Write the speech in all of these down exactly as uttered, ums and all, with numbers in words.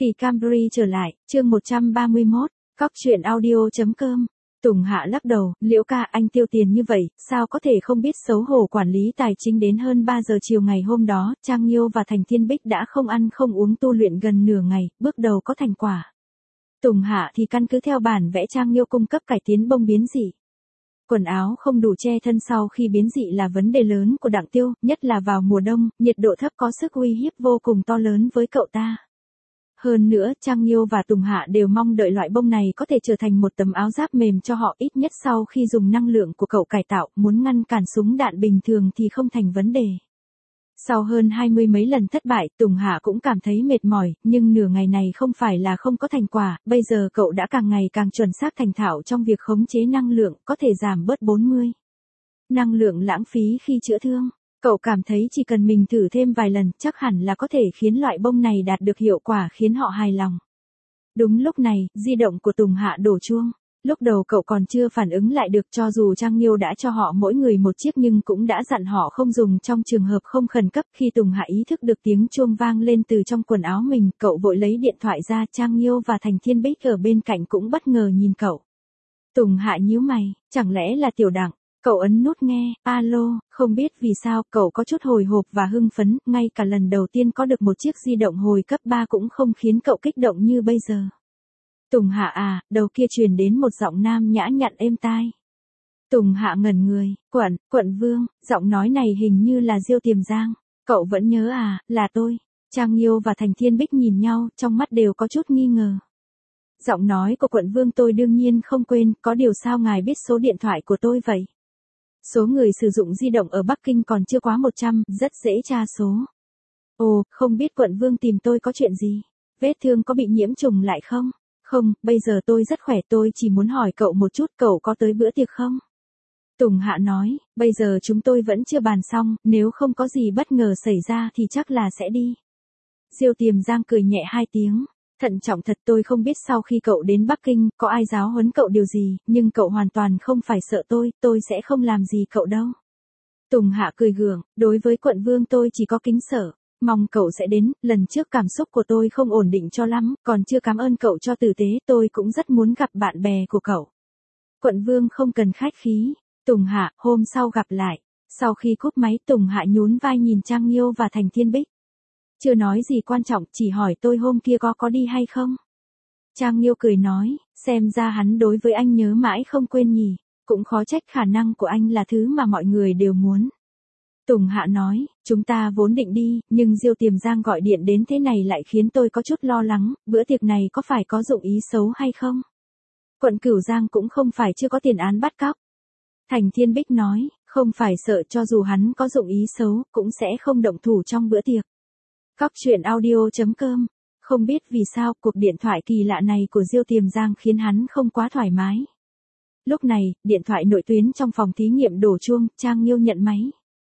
Kỳ Camry trở lại, chương một trăm ba mươi mốt, cóc truyện audio.com. Tùng Hạ lắc đầu, Liễu ca, anh tiêu tiền như vậy, sao có thể không biết xấu hổ? Quản lý tài chính đến hơn ba giờ chiều ngày hôm đó, Trang Nghiêu và Thành Thiên Bích đã không ăn không uống tu luyện gần nửa ngày, bước đầu có thành quả. Tùng Hạ thì căn cứ theo bản vẽ Trang Nghiêu cung cấp cải tiến bông biến dị. Quần áo không đủ che thân sau khi biến dị là vấn đề lớn của Đặng Tiêu, nhất là vào mùa đông, nhiệt độ thấp có sức uy hiếp vô cùng to lớn với cậu ta. Hơn nữa, Trang Nghiêu và Tùng Hạ đều mong đợi loại bông này có thể trở thành một tấm áo giáp mềm cho họ, ít nhất sau khi dùng năng lượng của cậu cải tạo, muốn ngăn cản súng đạn bình thường thì không thành vấn đề. Sau hơn hai mươi mấy lần thất bại, Tùng Hạ cũng cảm thấy mệt mỏi, nhưng nửa ngày này không phải là không có thành quả, bây giờ cậu đã càng ngày càng chuẩn xác thành thạo trong việc khống chế năng lượng, có thể giảm bớt bốn mươi năng lượng lãng phí khi chữa thương. Cậu cảm thấy chỉ cần mình thử thêm vài lần, chắc hẳn là có thể khiến loại bông này đạt được hiệu quả khiến họ hài lòng. Đúng lúc này, di động của Tùng Hạ đổ chuông. Lúc đầu cậu còn chưa phản ứng lại được, cho dù Trang Nghiêu đã cho họ mỗi người một chiếc nhưng cũng đã dặn họ không dùng trong trường hợp không khẩn cấp. Khi Tùng Hạ ý thức được tiếng chuông vang lên từ trong quần áo mình, cậu vội lấy điện thoại ra. Trang Nghiêu và Thành Thiên Bích ở bên cạnh cũng bất ngờ nhìn cậu. Tùng Hạ nhíu mày, chẳng lẽ là Tiểu Đặng? Cậu ấn nút nghe, alo, không biết vì sao cậu có chút hồi hộp và hưng phấn, ngay cả lần đầu tiên có được một chiếc di động hồi cấp ba cũng không khiến cậu kích động như bây giờ. Tùng Hạ à, đầu kia truyền đến một giọng nam nhã nhặn êm tai. Tùng Hạ ngẩn người, quận, quận Vương, giọng nói này hình như là Diêu Tiềm Giang. Cậu vẫn nhớ à, là tôi. Trang Nghiêu và Thành Thiên Bích nhìn nhau, trong mắt đều có chút nghi ngờ. Giọng nói của quận Vương tôi đương nhiên không quên, có điều sao ngài biết số điện thoại của tôi vậy? Số người sử dụng di động ở Bắc Kinh còn chưa quá một trăm, rất dễ tra số. Ồ, không biết quận Vương tìm tôi có chuyện gì? Vết thương có bị nhiễm trùng lại không? Không, bây giờ tôi rất khỏe, tôi chỉ muốn hỏi cậu một chút, cậu có tới bữa tiệc không? Tùng Hạ nói, bây giờ chúng tôi vẫn chưa bàn xong, nếu không có gì bất ngờ xảy ra thì chắc là sẽ đi. Diêu Tiềm Giang cười nhẹ hai tiếng. Thận trọng thật, tôi không biết sau khi cậu đến Bắc Kinh, có ai giáo huấn cậu điều gì, nhưng cậu hoàn toàn không phải sợ tôi, tôi sẽ không làm gì cậu đâu. Tùng Hạ cười gượng, đối với quận Vương tôi chỉ có kính sợ, mong cậu sẽ đến, lần trước cảm xúc của tôi không ổn định cho lắm, còn chưa cảm ơn cậu cho tử tế, tôi cũng rất muốn gặp bạn bè của cậu. Quận Vương không cần khách khí, Tùng Hạ, hôm sau gặp lại. Sau khi cúp máy, Tùng Hạ nhún vai nhìn Trang Nghiêu và Thành Thiên Bích. Chưa nói gì quan trọng, chỉ hỏi tôi hôm kia có có đi hay không? Trang Nghiêu cười nói, xem ra hắn đối với anh nhớ mãi không quên nhỉ, cũng khó trách, khả năng của anh là thứ mà mọi người đều muốn. Tùng Hạ nói, chúng ta vốn định đi, nhưng Diêu Tiềm Giang gọi điện đến thế này lại khiến tôi có chút lo lắng, bữa tiệc này có phải có dụng ý xấu hay không? Quận Cửu Giang cũng không phải chưa có tiền án bắt cóc. Thành Thiên Bích nói, không phải sợ, cho dù hắn có dụng ý xấu, cũng sẽ không động thủ trong bữa tiệc. Cóc truyện audio.com. Không biết vì sao, cuộc điện thoại kỳ lạ này của Diêu Tiềm Giang khiến hắn không quá thoải mái. Lúc này, điện thoại nội tuyến trong phòng thí nghiệm đổ chuông, Trang Nghiêu nhận máy.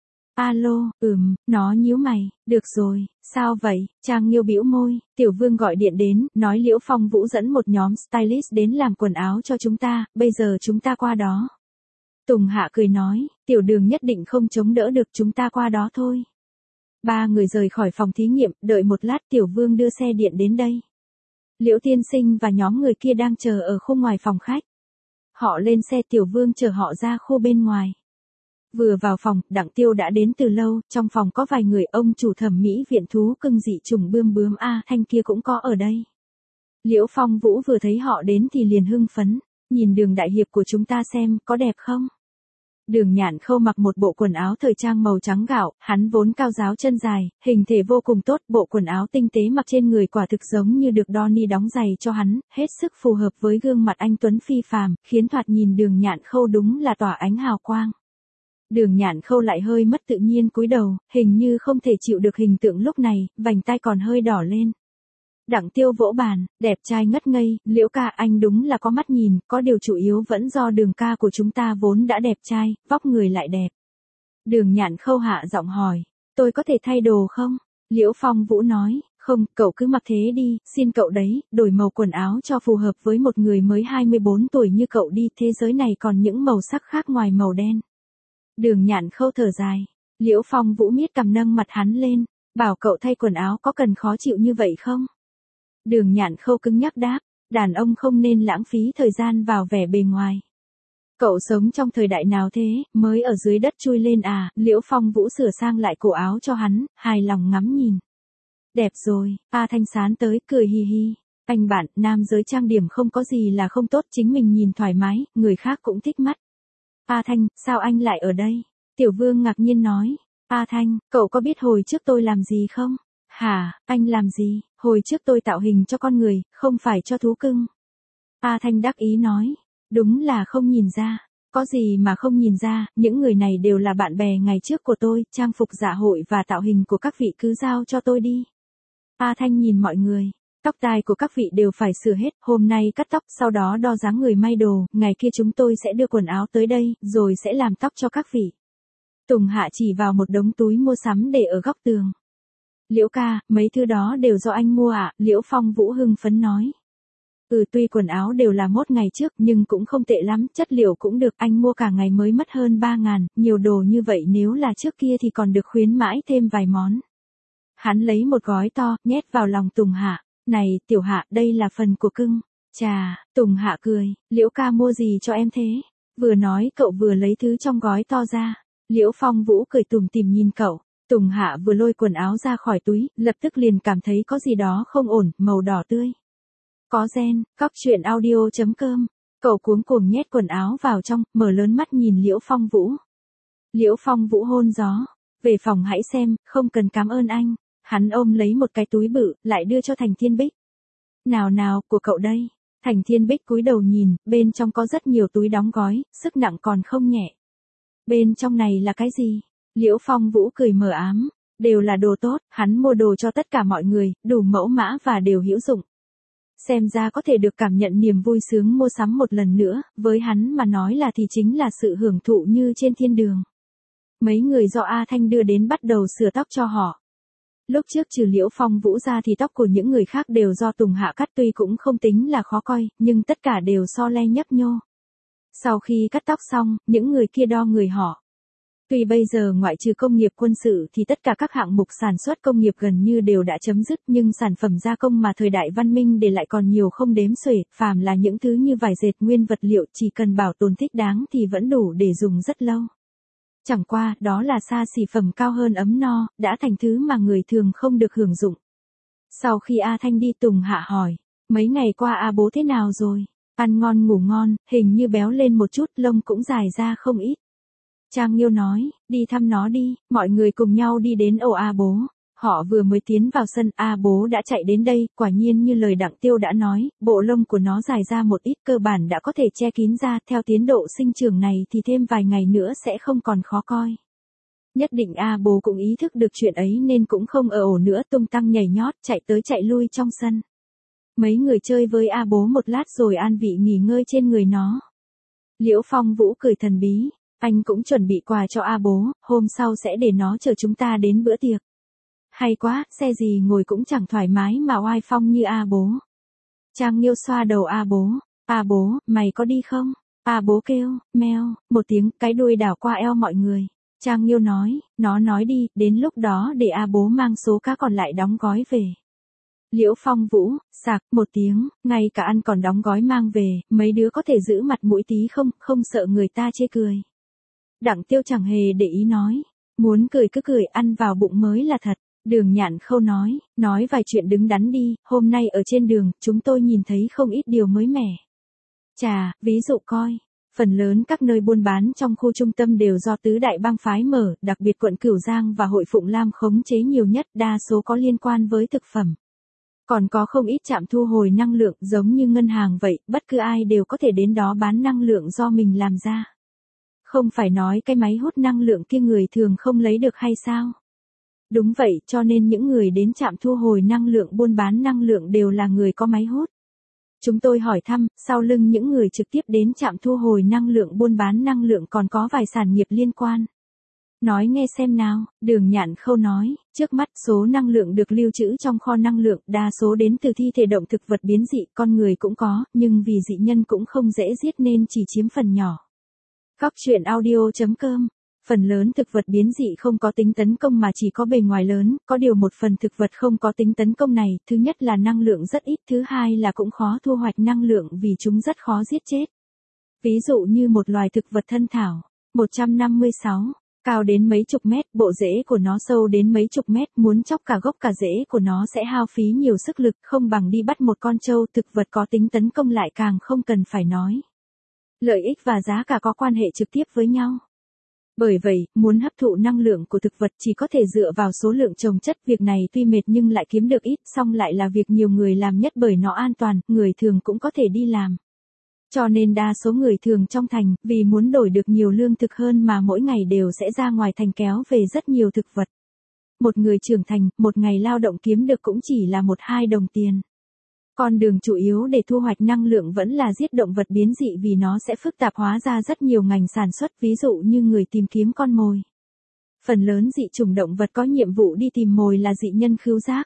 Alo, ừm, nó nhíu mày, được rồi, sao vậy? Trang Nghiêu bĩu môi, Tiểu Vương gọi điện đến, nói Liễu Phong Vũ dẫn một nhóm stylist đến làm quần áo cho chúng ta, bây giờ chúng ta qua đó. Tùng Hạ cười nói, Tiểu Đường nhất định không chống đỡ được, chúng ta qua đó thôi. Ba người rời khỏi phòng thí nghiệm, đợi một lát Tiểu Vương đưa xe điện đến đây. Liễu Tiên Sinh và nhóm người kia đang chờ ở khu ngoài phòng khách. Họ lên xe, Tiểu Vương chở họ ra khu bên ngoài. Vừa vào phòng, Đặng Tiêu đã đến từ lâu, trong phòng có vài người, ông chủ thẩm mỹ viện thú cưng dị trùng Bươm Bướm A Thanh kia cũng có ở đây. Liễu Phong Vũ vừa thấy họ đến thì liền hưng phấn, nhìn Đường đại hiệp của chúng ta xem, có đẹp không? Đường Nhạn Khâu mặc một bộ quần áo thời trang màu trắng gạo, hắn vốn cao ráo chân dài, hình thể vô cùng tốt, bộ quần áo tinh tế mặc trên người quả thực giống như được Donnie đóng giày cho hắn, hết sức phù hợp với gương mặt anh tuấn phi phàm, khiến thoạt nhìn Đường Nhạn Khâu đúng là tỏa ánh hào quang. Đường Nhạn Khâu lại hơi mất tự nhiên cúi đầu, hình như không thể chịu được hình tượng lúc này, vành tai còn hơi đỏ lên. Đặng Tiêu vỗ bàn, đẹp trai ngất ngây, Liễu ca, anh đúng là có mắt nhìn, có điều chủ yếu vẫn do Đường ca của chúng ta vốn đã đẹp trai, vóc người lại đẹp. Đường Nhạn Khâu hạ giọng hỏi, tôi có thể thay đồ không? Liễu Phong Vũ nói, không, cậu cứ mặc thế đi, xin cậu đấy, đổi màu quần áo cho phù hợp với một người mới hai mươi bốn tuổi như cậu đi, thế giới này còn những màu sắc khác ngoài màu đen. Đường Nhạn Khâu thở dài, Liễu Phong Vũ miết cằm nâng mặt hắn lên, bảo cậu thay quần áo có cần khó chịu như vậy không? Đường Nhạn Khâu cứng nhắc đáp, đàn ông không nên lãng phí thời gian vào vẻ bề ngoài. Cậu sống trong thời đại nào thế, mới ở dưới đất chui lên à, Liễu Phong Vũ sửa sang lại cổ áo cho hắn, hài lòng ngắm nhìn. Đẹp rồi, A Thanh sán tới, cười hi hi. Anh bạn, nam giới trang điểm không có gì là không tốt, chính mình nhìn thoải mái, người khác cũng thích mắt. A Thanh, sao anh lại ở đây? Tiểu Vương ngạc nhiên nói. A Thanh, cậu có biết hồi trước tôi làm gì không? Hả, anh làm gì? Hồi trước tôi tạo hình cho con người, không phải cho thú cưng. A Thanh đắc ý nói. Đúng là không nhìn ra. Có gì mà không nhìn ra, những người này đều là bạn bè ngày trước của tôi, trang phục dạ hội và tạo hình của các vị cứ giao cho tôi đi. A Thanh nhìn mọi người. Tóc tai của các vị đều phải sửa hết, hôm nay cắt tóc, sau đó đo dáng người may đồ, ngày kia chúng tôi sẽ đưa quần áo tới đây, rồi sẽ làm tóc cho các vị. Tùng Hạ chỉ vào một đống túi mua sắm để ở góc tường. Liễu ca, mấy thứ đó đều do anh mua ạ, à? Liễu Phong Vũ hưng phấn nói. Ừ, tuy quần áo đều là mốt ngày trước nhưng cũng không tệ lắm, chất liệu cũng được, anh mua cả ngày mới mất hơn ba ngàn, nhiều đồ như vậy nếu là trước kia thì còn được khuyến mãi thêm vài món. Hắn lấy một gói to, nhét vào lòng Tùng Hạ. Này, Tiểu Hạ, đây là phần của cưng. Chà, Tùng Hạ cười, Liễu ca mua gì cho em thế? Vừa nói cậu vừa lấy thứ trong gói to ra. Liễu Phong Vũ cười tủm tỉm nhìn cậu. Tùng Hạ vừa lôi quần áo ra khỏi túi, lập tức liền cảm thấy có gì đó không ổn, màu đỏ tươi. Có gen, cóc truyện audio chấm com. Cậu cuống cuồng nhét quần áo vào trong, mở lớn mắt nhìn Liễu Phong Vũ. Liễu Phong Vũ hôn gió. Về phòng hãy xem, không cần cảm ơn anh. Hắn ôm lấy một cái túi bự, lại đưa cho Thành Thiên Bích. Nào nào, của cậu đây. Thành Thiên Bích cúi đầu nhìn, bên trong có rất nhiều túi đóng gói, sức nặng còn không nhẹ. Bên trong này là cái gì? Liễu Phong Vũ cười mờ ám. Đều là đồ tốt, hắn mua đồ cho tất cả mọi người, đủ mẫu mã và đều hữu dụng. Xem ra có thể được cảm nhận niềm vui sướng mua sắm một lần nữa, với hắn mà nói là thì chính là sự hưởng thụ như trên thiên đường. Mấy người do A Thanh đưa đến bắt đầu sửa tóc cho họ. Lúc trước trừ Liễu Phong Vũ ra thì tóc của những người khác đều do Tùng Hạ cắt, tuy cũng không tính là khó coi, nhưng tất cả đều so le nhấp nhô. Sau khi cắt tóc xong, những người kia đo người họ. Tuy bây giờ ngoại trừ công nghiệp quân sự thì tất cả các hạng mục sản xuất công nghiệp gần như đều đã chấm dứt, nhưng sản phẩm gia công mà thời đại văn minh để lại còn nhiều không đếm xuể, phàm là những thứ như vải dệt nguyên vật liệu chỉ cần bảo tồn thích đáng thì vẫn đủ để dùng rất lâu. Chẳng qua, đó là xa xỉ phẩm cao hơn ấm no, đã thành thứ mà người thường không được hưởng dụng. Sau khi A Thanh đi, Tùng Hạ hỏi, mấy ngày qua A bố thế nào rồi? Ăn ngon ngủ ngon, hình như béo lên một chút, lông cũng dài ra không ít. Trang Nghiêu nói, đi thăm nó đi, mọi người cùng nhau đi đến ổ A bố. Họ vừa mới tiến vào sân, A bố đã chạy đến đây, quả nhiên như lời Đặng Tiêu đã nói, bộ lông của nó dài ra một ít, cơ bản đã có thể che kín ra, theo tiến độ sinh trưởng này thì thêm vài ngày nữa sẽ không còn khó coi. Nhất định A bố cũng ý thức được chuyện ấy nên cũng không ở ổ nữa, tung tăng nhảy nhót, chạy tới chạy lui trong sân. Mấy người chơi với A bố một lát rồi an vị nghỉ ngơi trên người nó. Liễu Phong Vũ cười thần bí, anh cũng chuẩn bị quà cho A bố, hôm sau sẽ để nó chờ chúng ta đến bữa tiệc. Hay quá, xe gì ngồi cũng chẳng thoải mái mà oai phong như A bố. Trang Nghiêu xoa đầu A bố, A bố, mày có đi không? A bố kêu, meo, một tiếng, cái đuôi đảo qua eo mọi người. Trang Nghiêu nói, nó nói đi, đến lúc đó để A bố mang số cá còn lại đóng gói về. Liễu Phong Vũ, sạc, một tiếng, ngay cả ăn còn đóng gói mang về, mấy đứa có thể giữ mặt mũi tí không, không sợ người ta chê cười. Đặng Tiêu chẳng hề để ý nói, muốn cười cứ cười, ăn vào bụng mới là thật. Đường Nhạn Khâu nói, nói vài chuyện đứng đắn đi, hôm nay ở trên đường, chúng tôi nhìn thấy không ít điều mới mẻ. Chà, ví dụ coi, phần lớn các nơi buôn bán trong khu trung tâm đều do tứ đại bang phái mở, đặc biệt quận Cửu Giang và hội Phụng Lam khống chế nhiều nhất, đa số có liên quan với thực phẩm. Còn có không ít trạm thu hồi năng lượng, giống như ngân hàng vậy, bất cứ ai đều có thể đến đó bán năng lượng do mình làm ra. Không phải nói cái máy hút năng lượng kia người thường không lấy được hay sao? Đúng vậy, cho nên những người đến trạm thu hồi năng lượng buôn bán năng lượng đều là người có máy hút. Chúng tôi hỏi thăm, sau lưng những người trực tiếp đến trạm thu hồi năng lượng buôn bán năng lượng còn có vài sản nghiệp liên quan. Nói nghe xem nào, Đường Nhạn Khâu nói, trước mắt số năng lượng được lưu trữ trong kho năng lượng đa số đến từ thi thể động thực vật biến dị, con người cũng có, nhưng vì dị nhân cũng không dễ giết nên chỉ chiếm phần nhỏ. Cóc truyện audio chấm com Phần lớn thực vật biến dị không có tính tấn công mà chỉ có bề ngoài lớn, có điều một phần thực vật không có tính tấn công này, thứ nhất là năng lượng rất ít, thứ hai là cũng khó thu hoạch năng lượng vì chúng rất khó giết chết. Ví dụ như một loài thực vật thân thảo, một trăm năm mươi sáu, cao đến mấy chục mét, bộ rễ của nó sâu đến mấy chục mét, muốn chóc cả gốc cả rễ của nó sẽ hao phí nhiều sức lực, không bằng đi bắt một con trâu. Thực vật có tính tấn công lại càng không cần phải nói. Lợi ích và giá cả có quan hệ trực tiếp với nhau. Bởi vậy, muốn hấp thụ năng lượng của thực vật chỉ có thể dựa vào số lượng trồng chất. Việc này tuy mệt nhưng lại kiếm được ít, song lại là việc nhiều người làm nhất bởi nó an toàn, người thường cũng có thể đi làm. Cho nên đa số người thường trong thành, vì muốn đổi được nhiều lương thực hơn mà mỗi ngày đều sẽ ra ngoài thành kéo về rất nhiều thực vật. Một người trưởng thành, một ngày lao động kiếm được cũng chỉ là một hai đồng tiền. Con đường chủ yếu để thu hoạch năng lượng vẫn là giết động vật biến dị vì nó sẽ phức tạp hóa ra rất nhiều ngành sản xuất, ví dụ như người tìm kiếm con mồi. Phần lớn dị chủng động vật có nhiệm vụ đi tìm mồi là dị nhân khứu giác.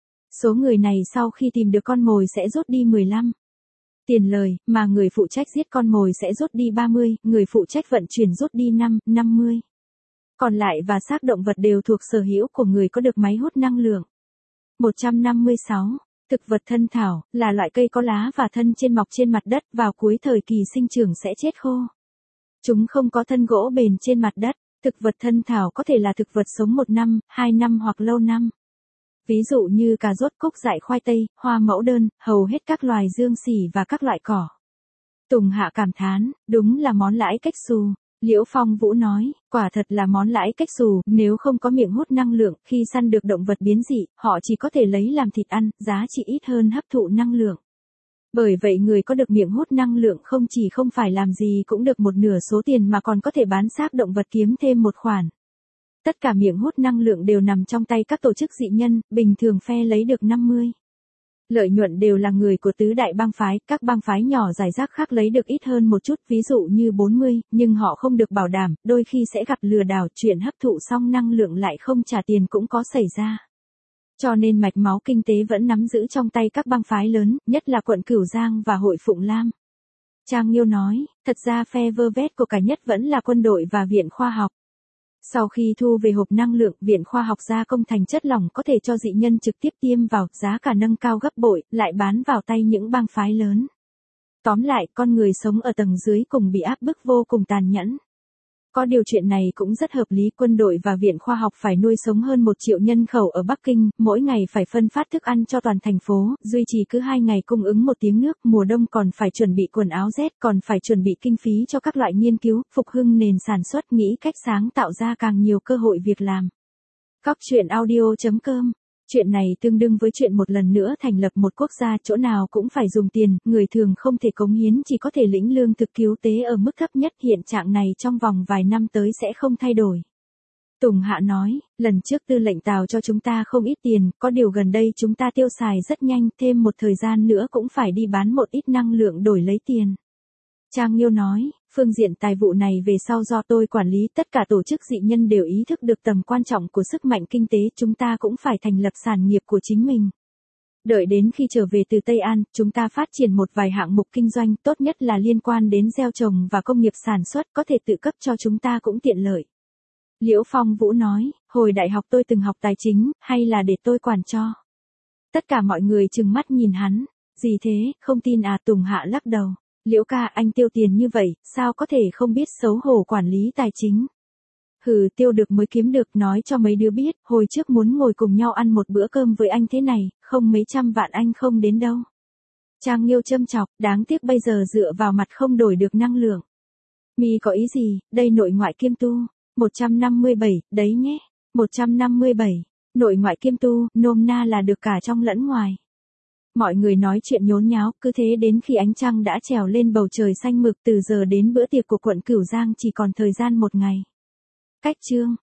Số người này sau khi tìm được con mồi sẽ rút đi mười lăm tiền lời, mà người phụ trách giết con mồi sẽ rút đi ba mươi, người phụ trách vận chuyển rút đi năm, năm mươi. Còn lại và xác động vật đều thuộc sở hữu của người có được máy hút năng lượng. một trăm năm mươi sáu. Thực vật thân thảo, là loại cây có lá và thân trên mọc trên mặt đất, vào cuối thời kỳ sinh trưởng sẽ chết khô. Chúng không có thân gỗ bền trên mặt đất. Thực vật thân thảo có thể là thực vật sống một năm, hai năm hoặc lâu năm. Ví dụ như cà rốt, cúc dại, khoai tây, hoa mẫu đơn, hầu hết các loài dương xỉ và các loại cỏ. Tùng Hạ cảm thán, đúng là món lãi cách xù. Liễu Phong Vũ nói, quả thật là món lãi cách xù, nếu không có miệng hút năng lượng, khi săn được động vật biến dị, họ chỉ có thể lấy làm thịt ăn, giá trị ít hơn hấp thụ năng lượng. Bởi vậy người có được miệng hút năng lượng không chỉ không phải làm gì cũng được một nửa số tiền mà còn có thể bán xác động vật kiếm thêm một khoản. Tất cả miệng hút năng lượng đều nằm trong tay các tổ chức dị nhân, bình thường phe lấy được năm mươi. Lợi nhuận đều là người của tứ đại bang phái, các bang phái nhỏ rải rác khác lấy được ít hơn một chút, ví dụ như bốn mươi, nhưng họ không được bảo đảm, đôi khi sẽ gặp lừa đảo, chuyện hấp thụ xong năng lượng lại không trả tiền cũng có xảy ra. Cho nên mạch máu kinh tế vẫn nắm giữ trong tay các bang phái lớn, nhất là quận Cửu Giang và hội Phụng Lam. Trang Nghiêu nói, thật ra phe vơ vét của cả nhất vẫn là quân đội và viện khoa học. Sau khi thu về hộp năng lượng, viện khoa học gia công thành chất lỏng có thể cho dị nhân trực tiếp tiêm vào, giá cả nâng cao gấp bội, lại bán vào tay những bang phái lớn. Tóm lại, con người sống ở tầng dưới cùng bị áp bức vô cùng tàn nhẫn. Có điều chuyện này cũng rất hợp lý, quân đội và viện khoa học phải nuôi sống hơn một triệu nhân khẩu ở Bắc Kinh, mỗi ngày phải phân phát thức ăn cho toàn thành phố, duy trì cứ hai ngày cung ứng một tiếng nước, mùa đông còn phải chuẩn bị quần áo rét, còn phải chuẩn bị kinh phí cho các loại nghiên cứu, phục hưng nền sản xuất, nghĩ cách sáng tạo ra càng nhiều cơ hội việc làm. Cóc truyện audio chấm com. Chuyện này tương đương với chuyện một lần nữa thành lập một quốc gia, chỗ nào cũng phải dùng tiền, người thường không thể cống hiến, chỉ có thể lĩnh lương thực cứu tế ở mức thấp nhất, hiện trạng này trong vòng vài năm tới sẽ không thay đổi. Tùng Hạ nói, lần trước tư lệnh Tào cho chúng ta không ít tiền, có điều gần đây chúng ta tiêu xài rất nhanh, thêm một thời gian nữa cũng phải đi bán một ít năng lượng đổi lấy tiền. Trang Nghiêu nói, phương diện tài vụ này về sau do tôi quản lý, tất cả tổ chức dị nhân đều ý thức được tầm quan trọng của sức mạnh kinh tế, chúng ta cũng phải thành lập sản nghiệp của chính mình. Đợi đến khi trở về từ Tây An, chúng ta phát triển một vài hạng mục kinh doanh, tốt nhất là liên quan đến gieo trồng và công nghiệp sản xuất, có thể tự cấp cho chúng ta cũng tiện lợi. Liễu Phong Vũ nói, hồi đại học tôi từng học tài chính, hay là để tôi quản cho. Tất cả mọi người trừng mắt nhìn hắn, gì thế, không tin à? Tùng Hạ lắc đầu. Liễu ca, anh tiêu tiền như vậy, sao có thể không biết xấu hổ quản lý tài chính? Hừ, tiêu được mới kiếm được, nói cho mấy đứa biết, hồi trước muốn ngồi cùng nhau ăn một bữa cơm với anh thế này, không mấy trăm vạn anh không đến đâu. Trang Nghiêu châm chọc, đáng tiếc bây giờ dựa vào mặt không đổi được năng lượng. Mi có ý gì, đây nội ngoại kiêm tu, một trăm năm mươi bảy, đấy nhé, một trăm năm mươi bảy, nội ngoại kiêm tu, nôm na là được cả trong lẫn ngoài. Mọi người nói chuyện nhốn nháo, cứ thế đến khi ánh trăng đã trèo lên bầu trời xanh mực, từ giờ đến bữa tiệc của quận Cửu Giang chỉ còn thời gian một ngày. Cách chương